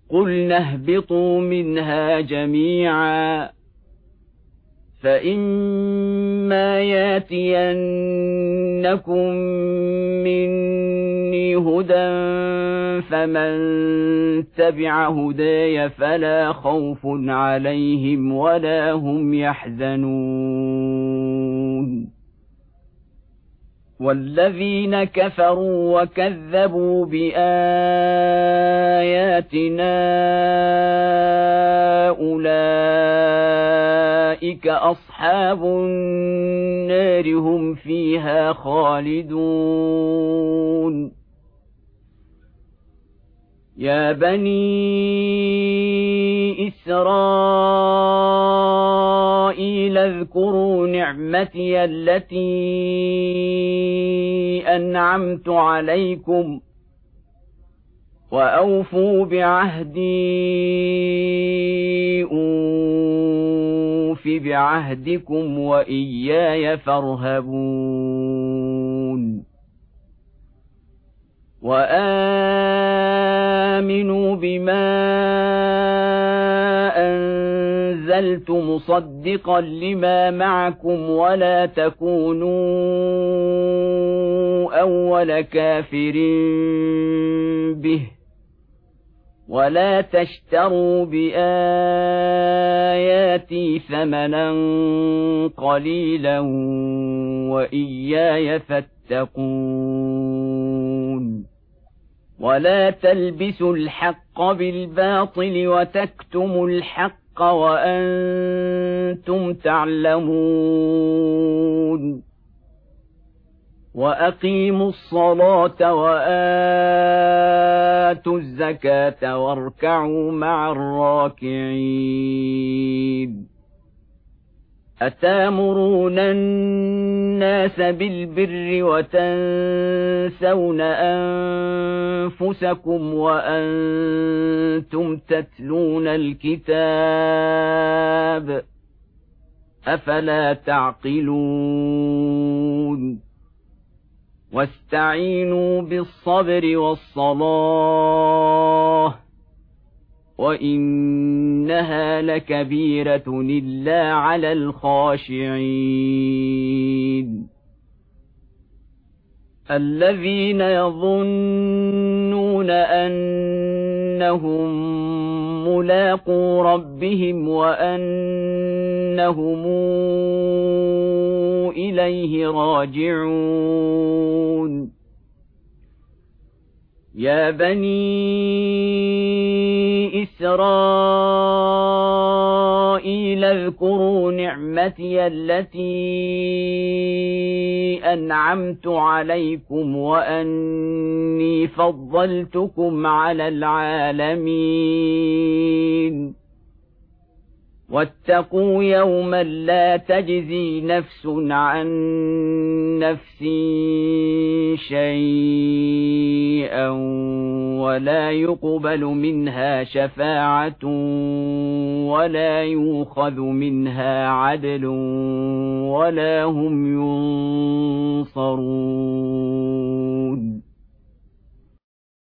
قُلْنَا اهْبِطُوا مِنْهَا جَمِيعًا فَإِمَّا يَأْتِيَنَّكُم مِّنِّي هُدًى فَمَن تَبِعَ هُدَايَ فَلَا خَوْفٌ عَلَيْهِمْ وَلَا هُمْ يَحْزَنُونَ وَالَّذِينَ كَفَرُوا وَكَذَّبُوا بِآيَاتِنَا أُولَئِكَ أَصْحَابُ النَّارِ هُمْ فِيهَا خَالِدُونَ يَا بَنِي إِسْرَائِيلَ اذْكُرُوا نِعْمَتِيَ الَّتِي أَنْعَمْتُ عَلَيْكُمْ وَأَوْفُوا بِعَهْدِي أُوفِ بِعَهْدِكُمْ وَإِيَّايَ فَارْهَبُونِ وَآمِنُوا بِمَا أَنزَلْتُ مُصَدِّقًا لِّمَا مَعَكُمْ وَلَا تَكُونُوا أَوَّلَ كَافِرٍ بِهِ وَلَا تَشْتَرُوا بِآيَاتِي ثَمَنًا قَلِيلًا وَإِيَّايَ فَاتَّقُونِ وَلَا تَلْبِسُوا الْحَقَّ بِالْبَاطِلِ وَتَكْتُمُوا الْحَقَّ وَأَنتُمْ تَعْلَمُونَ وَأَقِيمُوا الصَّلَاةَ وَآتُوا الزَّكَاةَ وَارْكَعُوا مَعَ الرَّاكِعِينَ أَتَأْمُرُونَ النَّاسَ بِالْبِرِّ وَتَنسَوْنَ أَنفُسَكُمْ وَأَنتُمْ تَتْلُونَ الْكِتَابَ أَفَلَا تَعْقِلُونَ وَاسْتَعِينُوا بِالصَّبْرِ وَالصَّلَاةِ وَإِنَّهَا لَكَبِيرَةٌ إِلَّا عَلَى الْخَاشِعِينَ الَّذِينَ يَظُنُّونَ أَنَّهُم مُّلَاقُو رَبِّهِمْ وَأَنَّهُمْ إِلَيْهِ راجعون يا بني إسرائيل اذكروا نعمتي التي أنعمت عليكم وأني فضلتكم على العالمين واتقوا يوما لا تجزي نفس عن نفس شيئا ولا يقبل منها شفاعة ولا يؤخذ منها عدل ولا هم ينصرون